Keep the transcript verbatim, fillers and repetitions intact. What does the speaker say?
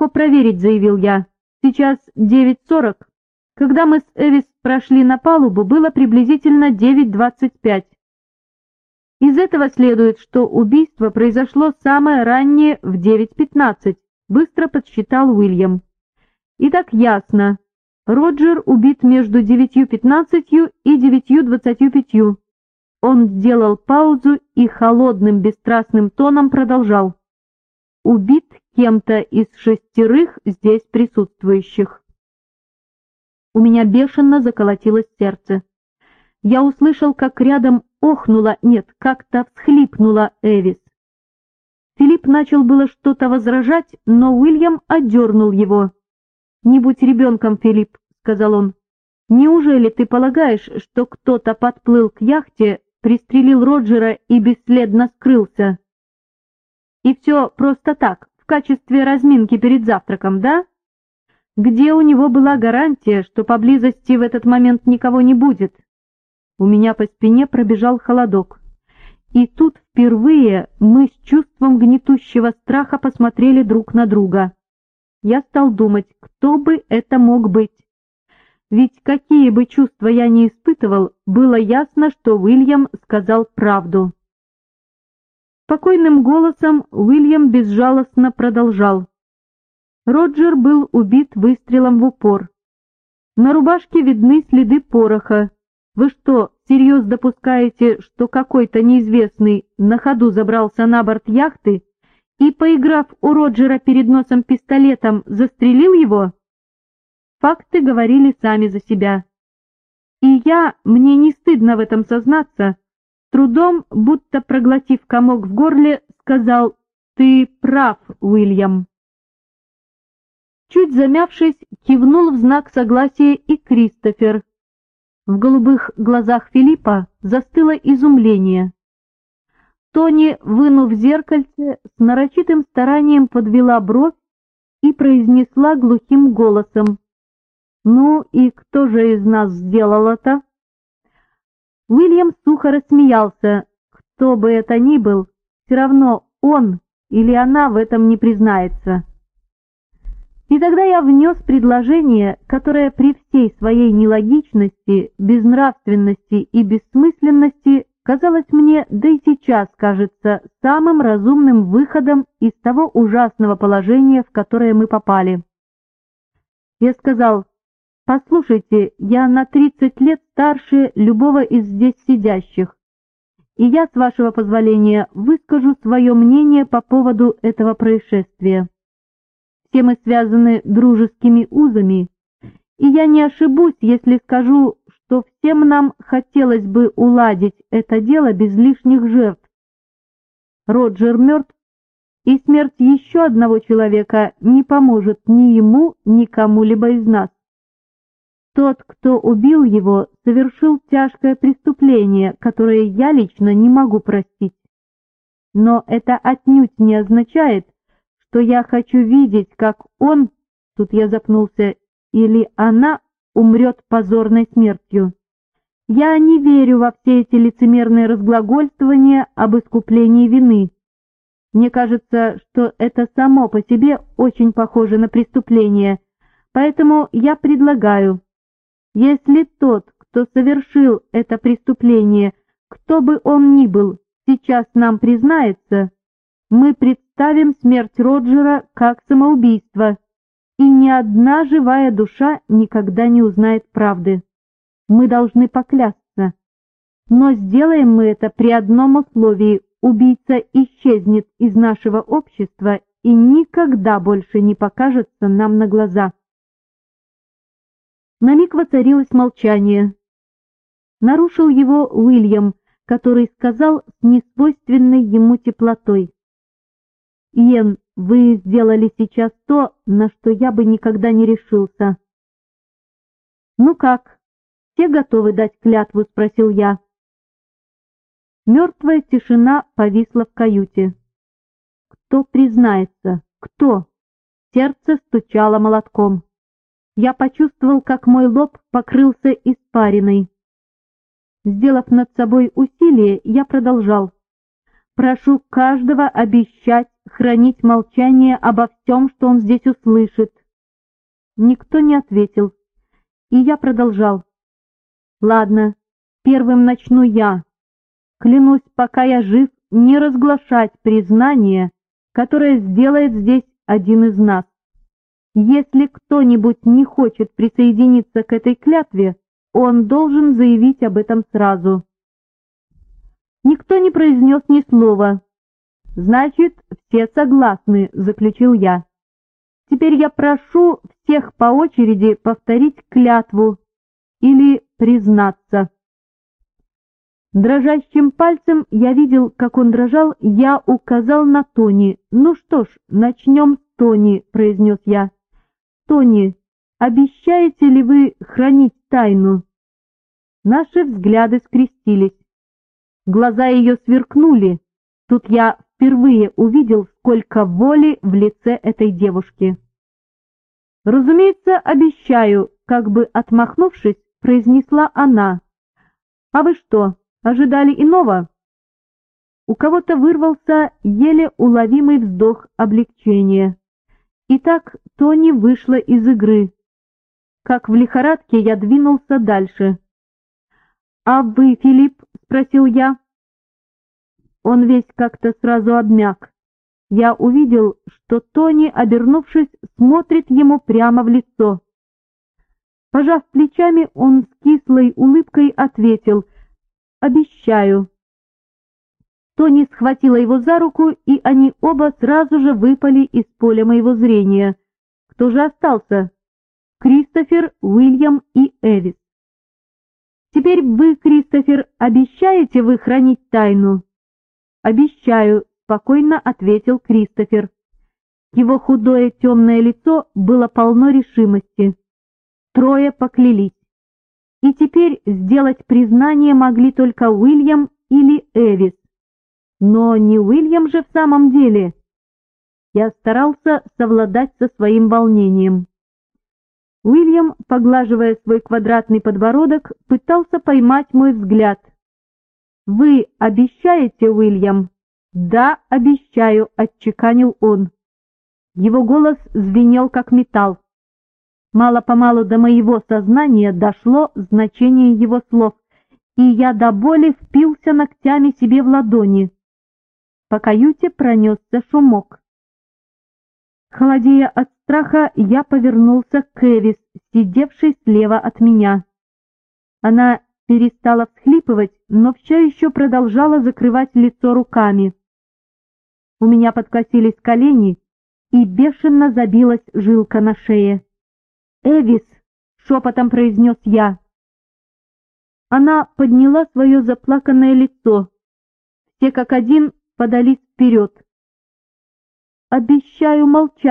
легко проверить», — заявил я. «Сейчас девять сорок. Когда мы с Эвис прошли на палубу, было приблизительно девять двадцать пять. Из этого следует, что убийство произошло самое раннее в девять пятнадцать», — быстро подсчитал Уильям. «Итак, ясно. Роджер убит между девятью пятнадцатью и девятью двадцатью пятью». Он сделал паузу и холодным бесстрастным тоном продолжал. «Убит кем-то из шестерых здесь присутствующих». У меня бешено заколотилось сердце. Я услышал, как рядом охнула, нет, как-то всхлипнула Эвис. Филипп начал было что-то возражать, но Уильям одернул его. «Не будь ребенком, Филипп», — сказал он. «Неужели ты полагаешь, что кто-то подплыл к яхте, пристрелил Роджера и бесследно скрылся? И все просто так, в качестве разминки перед завтраком, да? Где у него была гарантия, что поблизости в этот момент никого не будет?» У меня по спине пробежал холодок. И тут впервые мы с чувством гнетущего страха посмотрели друг на друга. Я стал думать, кто бы это мог быть. Ведь какие бы чувства я ни испытывал, было ясно, что Уильям сказал правду. Спокойным голосом Уильям безжалостно продолжал. Роджер был убит выстрелом в упор. На рубашке видны следы пороха. Вы что, всерьез допускаете, что какой-то неизвестный на ходу забрался на борт яхты и, поиграв у Роджера перед носом пистолетом, застрелил его? Факты говорили сами за себя. И я, мне не стыдно в этом сознаться, трудом, будто проглотив комок в горле, сказал: «Ты прав, Уильям». Чуть замявшись, кивнул в знак согласия и Кристофер. В голубых глазах Филиппа застыло изумление. Тони, вынув зеркальце, с нарочитым старанием подвела бровь и произнесла глухим голосом: «Ну и кто же из нас сделал это?» Уильям сухо рассмеялся. Кто бы это ни был, все равно он или она в этом не признается. И тогда я внес предложение, которое при всей своей нелогичности, безнравственности и бессмысленности казалось мне, да и сейчас кажется, самым разумным выходом из того ужасного положения, в которое мы попали. Я сказал: «Послушайте, я на тридцать лет старше любого из здесь сидящих, и я, с вашего позволения, выскажу свое мнение по поводу этого происшествия. Все мы связаны дружескими узами, и я не ошибусь, если скажу, что всем нам хотелось бы уладить это дело без лишних жертв. Роджер мертв, и смерть еще одного человека не поможет ни ему, ни кому-либо из нас. Тот, кто убил его, совершил тяжкое преступление, которое я лично не могу простить. Но это отнюдь не означает, что я хочу видеть, как он, тут я запнулся, или она умрет позорной смертью. Я не верю во все эти лицемерные разглагольствования об искуплении вины. Мне кажется, что это само по себе очень похоже на преступление, поэтому я предлагаю, если тот, кто совершил это преступление, кто бы он ни был, сейчас нам признается, мы представим смерть Роджера как самоубийство, и ни одна живая душа никогда не узнает правды. Мы должны поклясться. Но сделаем мы это при одном условии: убийца исчезнет из нашего общества и никогда больше не покажется нам на глаза. На миг воцарилось молчание. Нарушил его Уильям, который сказал с несвойственной ему теплотой: «Иэн, вы сделали сейчас то, на что я бы никогда не решился». «Ну как, все готовы дать клятву?» — спросил я. Мертвая тишина повисла в каюте. Кто признается? Кто? Сердце стучало молотком. Я почувствовал, как мой лоб покрылся испариной. Сделав над собой усилие, я продолжал. Прошу каждого обещать хранить молчание обо всем, что он здесь услышит». Никто не ответил, и я продолжал. «Ладно, первым начну я. Клянусь, пока я жив, не разглашать признание, которое сделает здесь один из нас. Если кто-нибудь не хочет присоединиться к этой клятве, он должен заявить об этом сразу». Никто не произнес ни слова. «Значит, все согласны», — заключил я. «Теперь я прошу всех по очереди повторить клятву или признаться». Дрожащим пальцем я видел, как он дрожал, я указал на Тони. «Ну что ж, начнем с Тони», — произнес я. «Тони, обещаете ли вы хранить тайну?» Наши взгляды скрестились. Глаза ее сверкнули. Тут я впервые увидел, сколько воли в лице этой девушки. «Разумеется, обещаю», — как бы отмахнувшись, произнесла она. «А вы что, ожидали иного?» У кого-то вырвался еле уловимый вздох облегчения. Итак, Тони вышла из игры. Как в лихорадке я двинулся дальше. «А вы, Филипп?» — спросил я. Он весь как-то сразу обмяк. Я увидел, что Тони, обернувшись, смотрит ему прямо в лицо. Пожав плечами, он с кислой улыбкой ответил: «Обещаю». Тони схватила его за руку, и они оба сразу же выпали из поля моего зрения. Кто же остался? Кристофер, Уильям и Эвис. «Теперь вы, Кристофер, обещаете вы хранить тайну?» «Обещаю», — спокойно ответил Кристофер. Его худое темное лицо было полно решимости. Трое поклялись. И теперь сделать признание могли только Уильям или Эвис. Но не Уильям же в самом деле. Я старался совладать со своим волнением. Уильям, поглаживая свой квадратный подбородок, пытался поймать мой взгляд. «Вы обещаете, Уильям?» «Да, обещаю», — отчеканил он. Его голос звенел, как металл. Мало-помалу до моего сознания дошло значение его слов, и я до боли впился ногтями себе в ладони. По каюте пронесся шумок. Холодея от страха, я повернулся к Эвис, сидевшей слева от меня. Она перестала всхлипывать, но все еще продолжала закрывать лицо руками. У меня подкосились колени, и бешено забилась жилка на шее. «Эвис!» — шепотом произнес я. Она подняла свое заплаканное лицо. Все как один подались вперед. «Обещаю молчать».